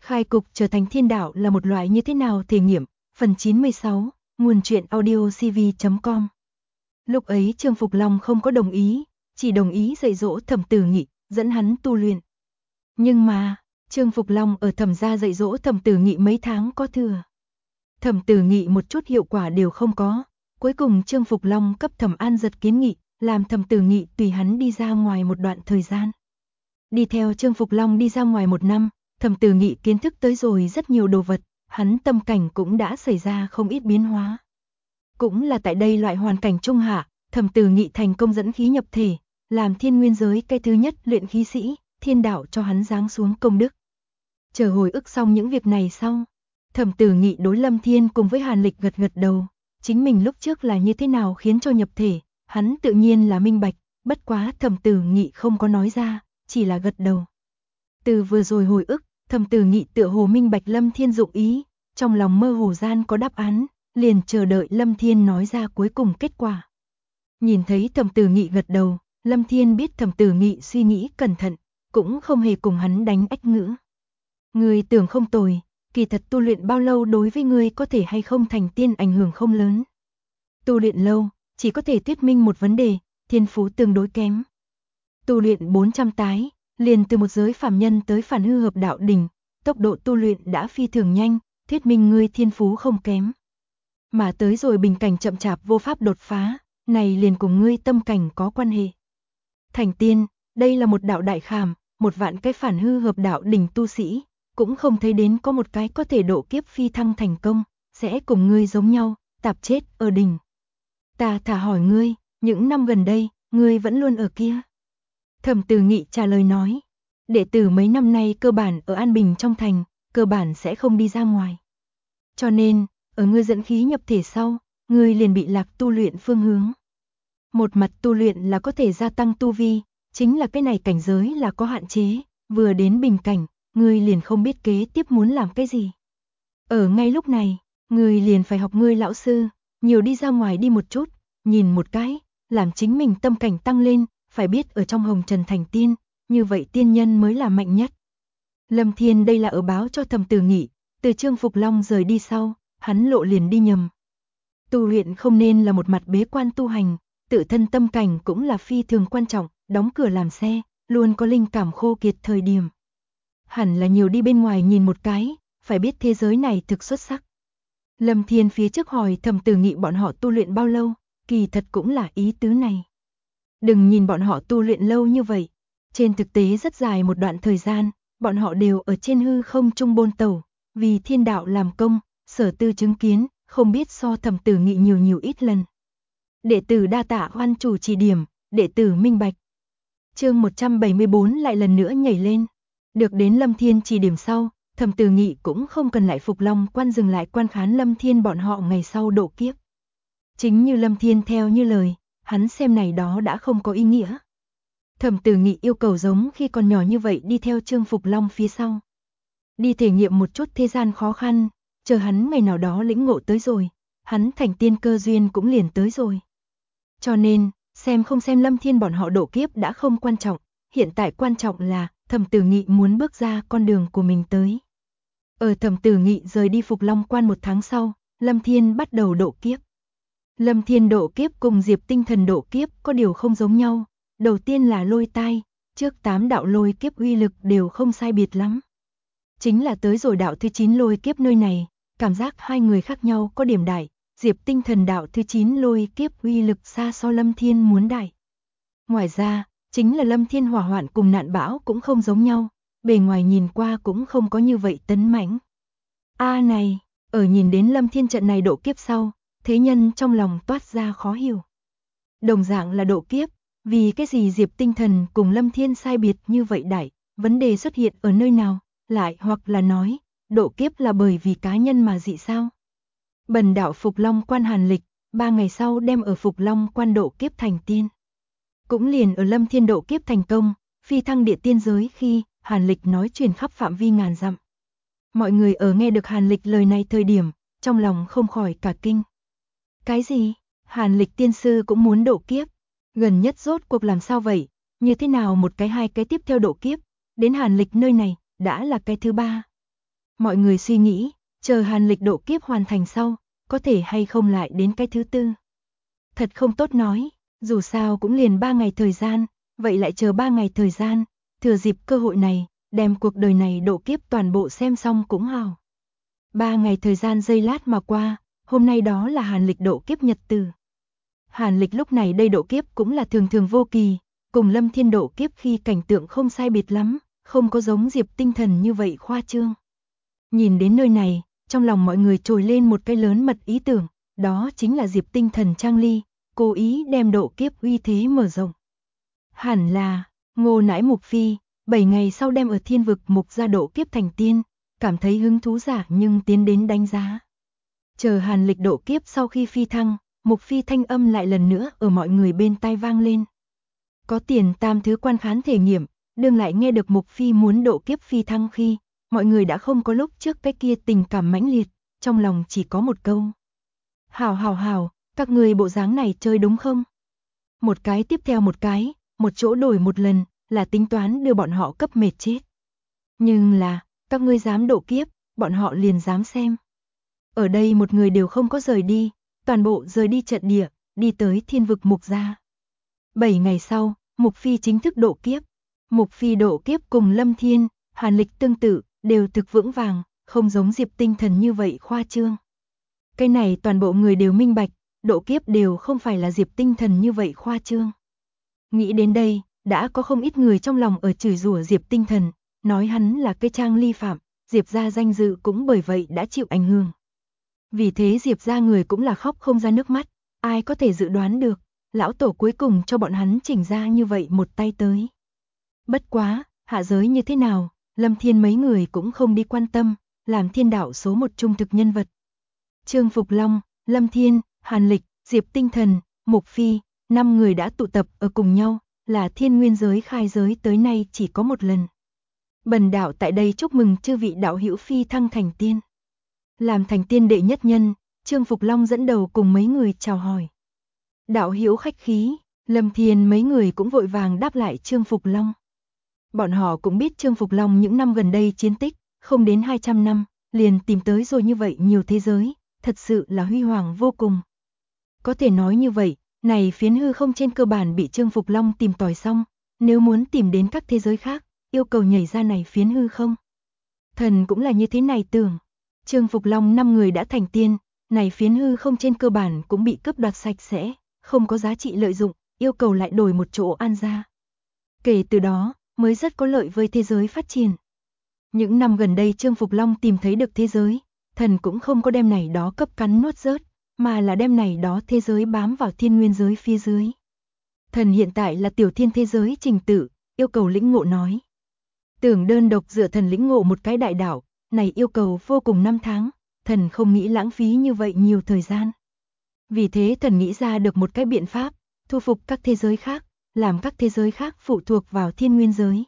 Khai cục trở thành thiên đạo là một loại như thế nào thể nghiệm, phần 96, nguồn truyện audio cv.com. Lúc ấy Trương Phục Long không có đồng ý, chỉ đồng ý dạy dỗ Thẩm Tử Nghị, dẫn hắn tu luyện. Nhưng mà, Trương Phục Long ở Thẩm gia dạy dỗ Thẩm Tử Nghị mấy tháng có thừa. Thẩm Tử Nghị một chút hiệu quả đều không có, cuối cùng Trương Phục Long cấp Thẩm An Giật kiến nghị, làm Thẩm Tử Nghị tùy hắn đi ra ngoài một đoạn thời gian. Đi theo Trương Phục Long đi ra ngoài 1 năm, Thẩm Tử Nghị kiến thức tới rồi rất nhiều đồ vật, hắn tâm cảnh cũng đã xảy ra không ít biến hóa. Cũng là tại đây loại hoàn cảnh trung hạ, Thẩm Tử Nghị thành công dẫn khí nhập thể, làm thiên nguyên giới cái thứ nhất luyện khí sĩ, thiên đạo cho hắn giáng xuống công đức. Chờ hồi ức xong những việc này sau, Thẩm Tử Nghị đối Lâm Thiên cùng với Hàn Lịch gật gật đầu, chính mình lúc trước là như thế nào khiến cho nhập thể, hắn tự nhiên là minh bạch, bất quá Thẩm Tử Nghị không có nói ra, chỉ là gật đầu. Từ vừa rồi hồi ức, Thẩm Tử Nghị tựa hồ minh bạch Lâm Thiên dụng ý, trong lòng mơ hồ gian có đáp án, liền chờ đợi Lâm Thiên nói ra cuối cùng kết quả. Nhìn thấy Thẩm Tử Nghị gật đầu, Lâm Thiên biết Thẩm Tử Nghị suy nghĩ cẩn thận, cũng không hề cùng hắn đánh ách ngữ. Ngươi tưởng không tồi, kỳ thật tu luyện bao lâu đối với ngươi có thể hay không thành tiên ảnh hưởng không lớn. Tu luyện lâu, chỉ có thể thuyết minh một vấn đề, thiên phú tương đối kém. Tu luyện 400 tái, liền từ một giới phàm nhân tới phản hư hợp đạo đỉnh, tốc độ tu luyện đã phi thường nhanh, thuyết minh ngươi thiên phú không kém. Mà tới rồi bình cảnh chậm chạp vô pháp đột phá, này liền cùng ngươi tâm cảnh có quan hệ. Thành tiên, đây là một đạo đại khảm, 1.000 cái phản hư hợp đạo đỉnh tu sĩ, cũng không thấy đến có một cái có thể độ kiếp phi thăng thành công, sẽ cùng ngươi giống nhau, tạp chết ở đỉnh. Ta thả hỏi ngươi, những năm gần đây, ngươi vẫn luôn ở kia. Thẩm Tử Nghị trả lời nói, đệ tử mấy năm nay cơ bản ở An Bình trong thành, cơ bản sẽ không đi ra ngoài. Cho nên, ở ngươi dẫn khí nhập thể sau, ngươi liền bị lạc tu luyện phương hướng. Một mặt tu luyện là có thể gia tăng tu vi, chính là cái này cảnh giới là có hạn chế, vừa đến bình cảnh, ngươi liền không biết kế tiếp muốn làm cái gì. Ở ngay lúc này, ngươi liền phải học ngươi lão sư, nhiều đi ra ngoài đi một chút, nhìn một cái, làm chính mình tâm cảnh tăng lên, phải biết ở trong hồng trần thành tiên, như vậy tiên nhân mới là mạnh nhất. Lâm Thiên đây là ở báo cho Thẩm Tử Nghị, từ Trương Phục Long rời đi sau, hắn lộ liền đi nhầm. Tu luyện không nên là một mặt bế quan tu hành, tự thân tâm cảnh cũng là phi thường quan trọng, đóng cửa làm xe, luôn có linh cảm khô kiệt thời điểm. Hẳn là nhiều đi bên ngoài nhìn một cái, phải biết thế giới này thực xuất sắc. Lâm Thiên phía trước hỏi Thẩm Tử Nghị bọn họ tu luyện bao lâu, kỳ thật cũng là ý tứ này. Đừng nhìn bọn họ tu luyện lâu như vậy, trên thực tế rất dài một đoạn thời gian, bọn họ đều ở trên hư không trung bôn tẩu, vì thiên đạo làm công, sở tư chứng kiến, không biết so Thẩm Tử Nghị nhiều ít lần. Đệ tử đa tạ Hoan chủ chỉ điểm, đệ tử minh bạch. Chương 174 lại lần nữa nhảy lên. Được đến Lâm Thiên chỉ điểm sau, Thẩm Tử Nghị cũng không cần lại Phục Long quan dừng lại quan khán Lâm Thiên bọn họ ngày sau độ kiếp. Chính như Lâm Thiên theo như lời, hắn xem này đó đã không có ý nghĩa. Thẩm Tử Nghị yêu cầu giống khi còn nhỏ như vậy đi theo Trương Phục Long phía sau. Đi thể nghiệm một chút thế gian khó khăn, chờ hắn ngày nào đó lĩnh ngộ tới rồi, hắn thành tiên cơ duyên cũng liền tới rồi. Cho nên, xem không xem Lâm Thiên bọn họ độ kiếp đã không quan trọng, hiện tại quan trọng là Thẩm Tử Nghị muốn bước ra con đường của mình tới. Ở Thẩm Tử Nghị rời đi Phục Long quan 1 tháng sau, Lâm Thiên bắt đầu độ kiếp. Lâm Thiên độ kiếp cùng Diệp Tinh Thần độ kiếp có điều không giống nhau, đầu tiên là lôi tai, trước 8 đạo lôi kiếp uy lực đều không sai biệt lắm. Chính là tới rồi đạo thứ 9 lôi kiếp nơi này, cảm giác hai người khác nhau có điểm đại, Diệp Tinh Thần đạo thứ 9 lôi kiếp uy lực xa so Lâm Thiên muốn đại. Ngoài ra, chính là Lâm Thiên hỏa hoạn cùng nạn bão cũng không giống nhau, bề ngoài nhìn qua cũng không có như vậy tấn mãnh. Này, ở nhìn đến Lâm Thiên trận này độ kiếp sau, thế nhân trong lòng toát ra khó hiểu. Đồng dạng là độ kiếp, vì cái gì Diệp Tinh Thần cùng Lâm Thiên sai biệt như vậy đại, vấn đề xuất hiện ở nơi nào, lại hoặc là nói, độ kiếp là bởi vì cá nhân mà dị sao? Bần đạo Phục Long quan Hàn Lịch, 3 ngày sau đem ở Phục Long quan độ kiếp thành tiên. Cũng liền ở Lâm Thiên độ kiếp thành công, phi thăng địa tiên giới khi Hàn Lịch nói truyền khắp phạm vi ngàn dặm. Mọi người ở nghe được Hàn Lịch lời này thời điểm, trong lòng không khỏi cả kinh. Cái gì? Hàn Lịch tiên sư cũng muốn độ kiếp? Gần nhất rốt cuộc làm sao vậy? Như thế nào một cái hai cái tiếp theo độ kiếp? Đến Hàn Lịch nơi này, đã là cái thứ 3. Mọi người suy nghĩ, chờ hàn lịch độ kiếp hoàn thành sau, có thể hay không lại đến cái thứ tư. Thật không tốt nói, dù sao cũng liền 3 ngày thời gian, vậy lại chờ 3 ngày thời gian, thừa dịp cơ hội này, đem cuộc đời này độ kiếp toàn bộ xem xong cũng hào. 3 ngày thời gian giây lát mà qua, hôm nay đó là hàn lịch độ kiếp nhật tử. Hàn lịch lúc này đây độ kiếp cũng là thường thường vô kỳ, cùng Lâm Thiên độ kiếp khi cảnh tượng không sai biệt lắm, không có giống Diệp Tinh Thần như vậy khoa trương. Nhìn đến nơi này, trong lòng mọi người trồi lên một cái lớn mật ý tưởng, đó chính là Diệp Tinh Thần trang ly, cố ý đem độ kiếp uy thế mở rộng. Hẳn là, Ngô Nãi Mục Phi, 7 ngày sau đem ở thiên vực mục ra độ kiếp thành tiên, cảm thấy hứng thú giả nhưng tiến đến đánh giá. Chờ hàn lịch độ kiếp sau khi phi thăng, Mục Phi thanh âm lại lần nữa ở mọi người bên tai vang lên. Có tiền tam thứ quan khán thể nghiệm, đương lại nghe được Mục Phi muốn độ kiếp phi thăng khi, mọi người đã không có lúc trước cái kia tình cảm mãnh liệt, trong lòng chỉ có một câu. Hảo hảo hảo, các người bộ dáng này chơi đúng không? Một cái tiếp theo một cái, một chỗ đổi một lần, là tính toán đưa bọn họ cấp mệt chết. Nhưng là, các ngươi dám độ kiếp, bọn họ liền dám xem. Ở đây một người đều không có rời đi, toàn bộ rời đi trận địa, đi tới thiên vực mục gia. 7 ngày sau, Mục Phi chính thức độ kiếp. Mục Phi độ kiếp cùng Lâm Thiên, hàn lịch tương tự, đều thực vững vàng, không giống Diệp Tinh Thần như vậy khoa trương. Cái này toàn bộ người đều minh bạch, độ kiếp đều không phải là Diệp Tinh Thần như vậy khoa trương. Nghĩ đến đây, đã có không ít người trong lòng ở chửi rủa Diệp Tinh Thần, nói hắn là cái trang ly phạm, Diệp gia danh dự cũng bởi vậy đã chịu ảnh hưởng. Vì thế Diệp gia người cũng là khóc không ra nước mắt, ai có thể dự đoán được, lão tổ cuối cùng cho bọn hắn chỉnh ra như vậy một tay tới. Bất quá, hạ giới như thế nào, Lâm Thiên mấy người cũng không đi quan tâm, làm thiên đạo số một trung thực nhân vật. Trương Phục Long, Lâm Thiên, Hàn Lịch, Diệp Tinh Thần, Mục Phi, 5 người đã tụ tập ở cùng nhau, là thiên nguyên giới khai giới tới nay chỉ có một lần. Bần đạo tại đây chúc mừng chư vị đạo hữu phi thăng thành tiên. Làm thành tiên đệ nhất nhân, Trương Phục Long dẫn đầu cùng mấy người chào hỏi. Đạo hữu khách khí, Lâm Thiên mấy người cũng vội vàng đáp lại Trương Phục Long. Bọn họ cũng biết Trương Phục Long những năm gần đây chiến tích, không đến 200 năm, liền tìm tới rồi như vậy nhiều thế giới, thật sự là huy hoàng vô cùng. Có thể nói như vậy, này phiến hư không trên cơ bản bị Trương Phục Long tìm tòi xong, nếu muốn tìm đến các thế giới khác, yêu cầu nhảy ra này phiến hư không. Thần cũng là như thế này tưởng. Trương Phục Long 5 người đã thành tiên, này phiến hư không trên cơ bản cũng bị cướp đoạt sạch sẽ, không có giá trị lợi dụng, yêu cầu lại đổi một chỗ an ra. Kể từ đó, mới rất có lợi với thế giới phát triển. Những năm gần đây Trương Phục Long tìm thấy được thế giới, thần cũng không có đem này đó cấp cắn nuốt rớt, mà là đem này đó thế giới bám vào thiên nguyên giới phía dưới. Thần hiện tại là tiểu thiên thế giới trình tự, yêu cầu lĩnh ngộ nói. Tưởng đơn độc dựa thần lĩnh ngộ một cái đại đạo, này yêu cầu vô cùng 5 tháng, thần không nghĩ lãng phí như vậy nhiều thời gian. Vì thế thần nghĩ ra được một cái biện pháp, thu phục các thế giới khác, làm các thế giới khác phụ thuộc vào thiên nguyên giới.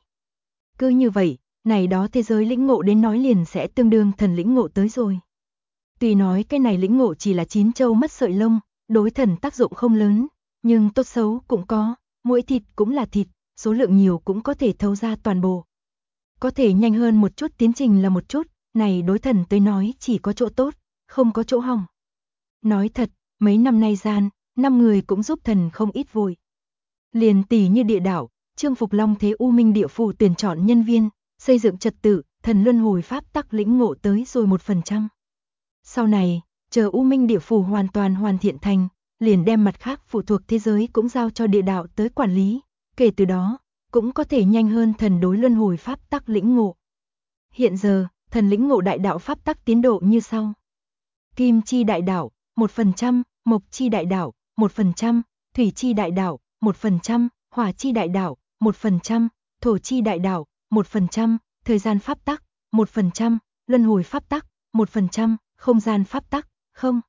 Cứ như vậy, này đó thế giới lĩnh ngộ đến nói liền sẽ tương đương thần lĩnh ngộ tới rồi. Tuy nói cái này lĩnh ngộ chỉ là 9 châu mất sợi lông, đối thần tác dụng không lớn, nhưng tốt xấu cũng có, mỗi thịt cũng là thịt, số lượng nhiều cũng có thể thấu ra toàn bộ. Có thể nhanh hơn một chút tiến trình là một chút, này đối thần tới nói chỉ có chỗ tốt, không có chỗ hỏng. Nói thật, mấy năm nay gian, 5 người cũng giúp thần không ít vui. Liền tỷ như địa đạo, Trương Phục Long thế U Minh địa phủ tuyển chọn nhân viên, xây dựng trật tự, thần luân hồi pháp tắc lĩnh ngộ tới rồi 1%. Sau này, chờ U Minh địa phủ hoàn toàn hoàn thiện thành, liền đem mặt khác phụ thuộc thế giới cũng giao cho địa đạo tới quản lý, kể từ đó, cũng có thể nhanh hơn thần đối luân hồi pháp tắc lĩnh ngộ. Hiện giờ, thần lĩnh ngộ đại đạo pháp tắc tiến độ như sau. Kim chi đại đạo, 1%, mộc chi đại đạo, 1%, thủy chi đại đạo, 1%, hỏa chi đại đạo, 1%, thổ chi đại đạo, 1%, thời gian pháp tắc, 1%, luân hồi pháp tắc, 1%, không gian pháp tắc, 0.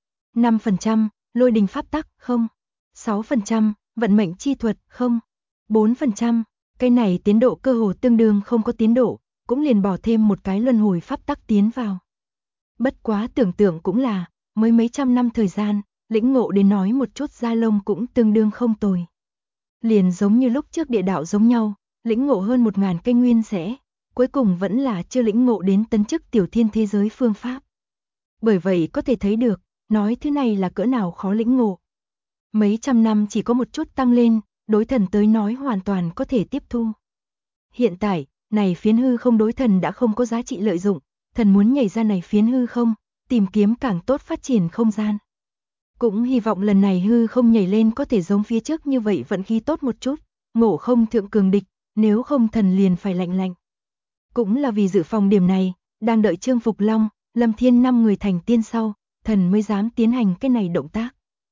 5%, lôi đình pháp tắc, 0. 6%, vận mệnh chi thuật, 0. 4%, cái này tiến độ cơ hồ tương đương không có tiến độ, cũng liền bỏ thêm một cái luân hồi pháp tắc tiến vào. Bất quá tưởng tượng cũng là, mới mấy trăm năm thời gian, lĩnh ngộ đến nói một chút da lông cũng tương đương không tồi. Liền giống như lúc trước địa đạo giống nhau, lĩnh ngộ hơn 1000 cây nguyên rẽ, cuối cùng vẫn là chưa lĩnh ngộ đến tấn chức tiểu thiên thế giới phương pháp. Bởi vậy có thể thấy được, nói thứ này là cỡ nào khó lĩnh ngộ. Mấy trăm năm chỉ có một chút tăng lên, đối thần tới nói hoàn toàn có thể tiếp thu. Hiện tại, này phiến hư không đối thần đã không có giá trị lợi dụng, thần muốn nhảy ra này phiến hư không, tìm kiếm càng tốt phát triển không gian. Cũng hy vọng lần này hư không nhảy lên có thể giống phía trước như vậy vận khí tốt một chút, ngộ không thượng cường địch, nếu không thần liền phải lạnh lạnh. Cũng là vì dự phòng điểm này, đang đợi Trương Phục Long, Lâm Thiên 5 người thành tiên sau, thần mới dám tiến hành cái này động tác.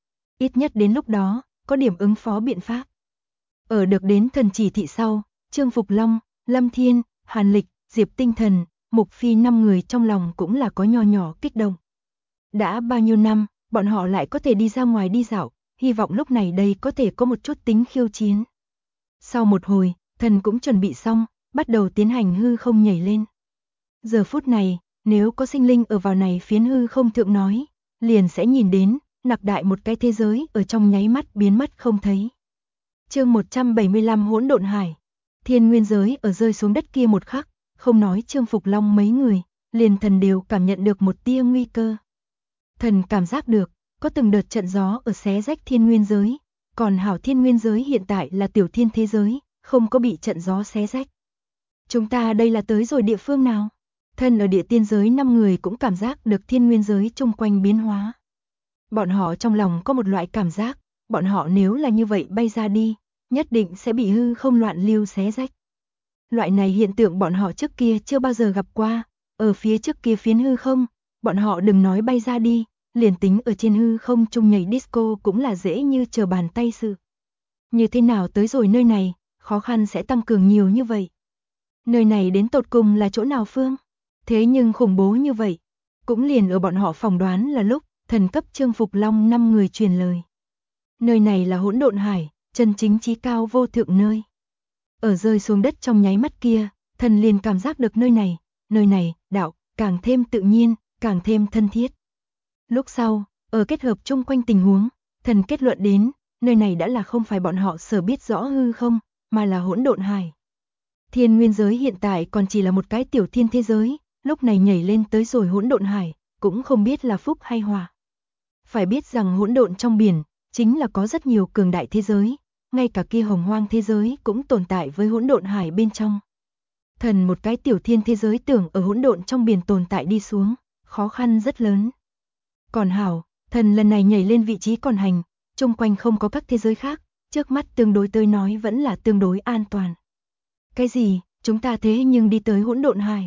Ít nhất đến lúc đó, có điểm ứng phó biện pháp. Ở được đến thần chỉ thị sau, Trương Phục Long, Lâm Thiên, Hàn Lịch, Diệp Tinh Thần, Mục Phi 5 người trong lòng cũng là có nho nhỏ kích động. Đã bao nhiêu năm, bọn họ lại có thể đi ra ngoài đi dạo, hy vọng lúc này đây có thể có một chút tính khiêu chiến. Sau một hồi, thần cũng chuẩn bị xong, bắt đầu tiến hành hư không nhảy lên. Giờ phút này, nếu có sinh linh ở vào này phiến hư không thượng nói, liền sẽ nhìn đến, nặc đại một cái thế giới ở trong nháy mắt biến mất không thấy. Chương 175 Hỗn Độn Hải. Thiên nguyên giới ở rơi xuống đất kia một khắc, không nói Trương Phục Long mấy người, liền thần đều cảm nhận được một tia nguy cơ. Thần cảm giác được, có từng đợt trận gió ở xé rách thiên nguyên giới, còn hảo thiên nguyên giới hiện tại là tiểu thiên thế giới, không có bị trận gió xé rách. Chúng ta đây là tới rồi địa phương nào? Thân ở địa tiên giới 5 người cũng cảm giác được thiên nguyên giới chung quanh biến hóa. Bọn họ trong lòng có một loại cảm giác, bọn họ nếu là như vậy bay ra đi, nhất định sẽ bị hư không loạn lưu xé rách. Loại này hiện tượng bọn họ trước kia chưa bao giờ gặp qua, ở phía trước kia phiến hư không, bọn họ đừng nói bay ra đi, liền tính ở trên hư không chung nhảy disco cũng là dễ như trở bàn tay sự. Như thế nào tới rồi nơi này, khó khăn sẽ tăng cường nhiều như vậy. Nơi này đến tột cùng là chỗ nào phương? Thế nhưng khủng bố như vậy, cũng liền ở bọn họ phỏng đoán là lúc thần cấp Trương Phục Long 5 người truyền lời. Nơi này là Hỗn Độn Hải, chân chính chí cao vô thượng nơi. Ở rơi xuống đất trong nháy mắt kia, thần liền cảm giác được nơi này, đạo, càng thêm tự nhiên, càng thêm thân thiết. Lúc sau, ở kết hợp chung quanh tình huống, thần kết luận đến, nơi này đã là không phải bọn họ sở biết rõ hư không, mà là Hỗn Độn Hải. Thiên nguyên giới hiện tại còn chỉ là một cái tiểu thiên thế giới, lúc này nhảy lên tới rồi Hỗn Độn Hải, cũng không biết là phúc hay họa. Phải biết rằng hỗn độn trong biển, chính là có rất nhiều cường đại thế giới, ngay cả kia hồng hoang thế giới cũng tồn tại với Hỗn Độn Hải bên trong. Thần một cái tiểu thiên thế giới tưởng ở hỗn độn trong biển tồn tại đi xuống, khó khăn rất lớn. Còn hảo, thần lần này nhảy lên vị trí còn hành, chung quanh không có các thế giới khác, trước mắt tương đối tới nói vẫn là tương đối an toàn. Cái gì, chúng ta thế nhưng đi tới Hỗn Độn Hải.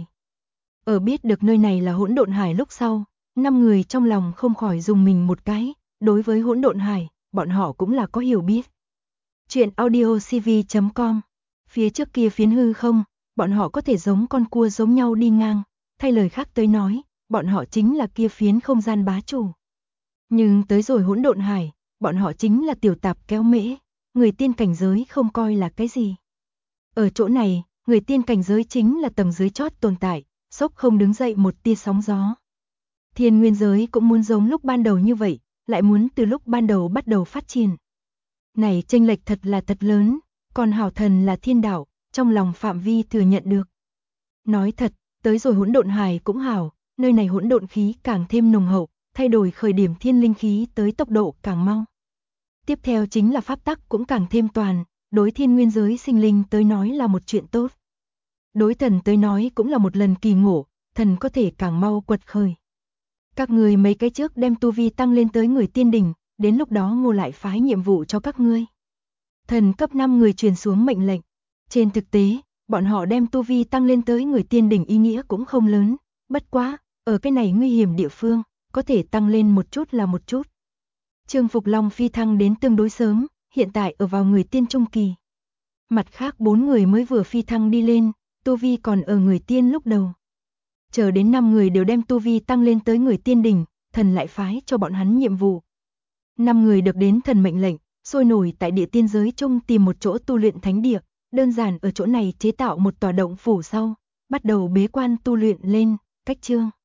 Ở biết được nơi này là Hỗn Độn Hải lúc sau, 5 người trong lòng không khỏi dùng mình một cái, đối với Hỗn Độn Hải, bọn họ cũng là có hiểu biết. Chuyện audiocv.com. Phía trước kia phiến hư không, bọn họ có thể giống con cua giống nhau đi ngang, thay lời khác tới nói, bọn họ chính là kia phiến không gian bá chủ. Nhưng tới rồi Hỗn Độn Hải, bọn họ chính là tiểu tạp kéo mễ, người tiên cảnh giới không coi là cái gì. Ở chỗ này, người tiên cảnh giới chính là tầng dưới chót tồn tại, sốc không đứng dậy một tia sóng gió. Thiên nguyên giới cũng muốn giống lúc ban đầu như vậy, lại muốn từ lúc ban đầu bắt đầu phát triển. Này chênh lệch thật là thật lớn, còn hảo thần là thiên đạo, trong lòng phạm vi thừa nhận được. Nói thật, tới rồi Hỗn Độn Hải cũng hảo, nơi này hỗn độn khí càng thêm nồng hậu, thay đổi khởi điểm thiên linh khí tới tốc độ càng mau. Tiếp theo chính là pháp tắc cũng càng thêm toàn, đối thiên nguyên giới sinh linh tới nói là một chuyện tốt. Đối thần tới nói cũng là một lần kỳ ngộ, thần có thể càng mau quật khởi. Các người mấy cái trước đem tu vi tăng lên tới người tiên đỉnh, đến lúc đó Ngô lại phái nhiệm vụ cho các ngươi. Thần cấp 5 người truyền xuống mệnh lệnh. Trên thực tế, bọn họ đem tu vi tăng lên tới người tiên đỉnh ý nghĩa cũng không lớn, bất quá, ở cái này nguy hiểm địa phương, có thể tăng lên một chút là một chút. Trương Phục Long phi thăng đến tương đối sớm, hiện tại ở vào người tiên trung kỳ. Mặt khác 4 người mới vừa phi thăng đi lên, tu vi còn ở người tiên lúc đầu. Chờ đến 5 người đều đem tu vi tăng lên tới người tiên đỉnh, thần lại phái cho bọn hắn nhiệm vụ. 5 người được đến thần mệnh lệnh, sôi nổi tại địa tiên giới chung tìm một chỗ tu luyện thánh địa, đơn giản ở chỗ này chế tạo một tòa động phủ sau, bắt đầu bế quan tu luyện lên, cách chương.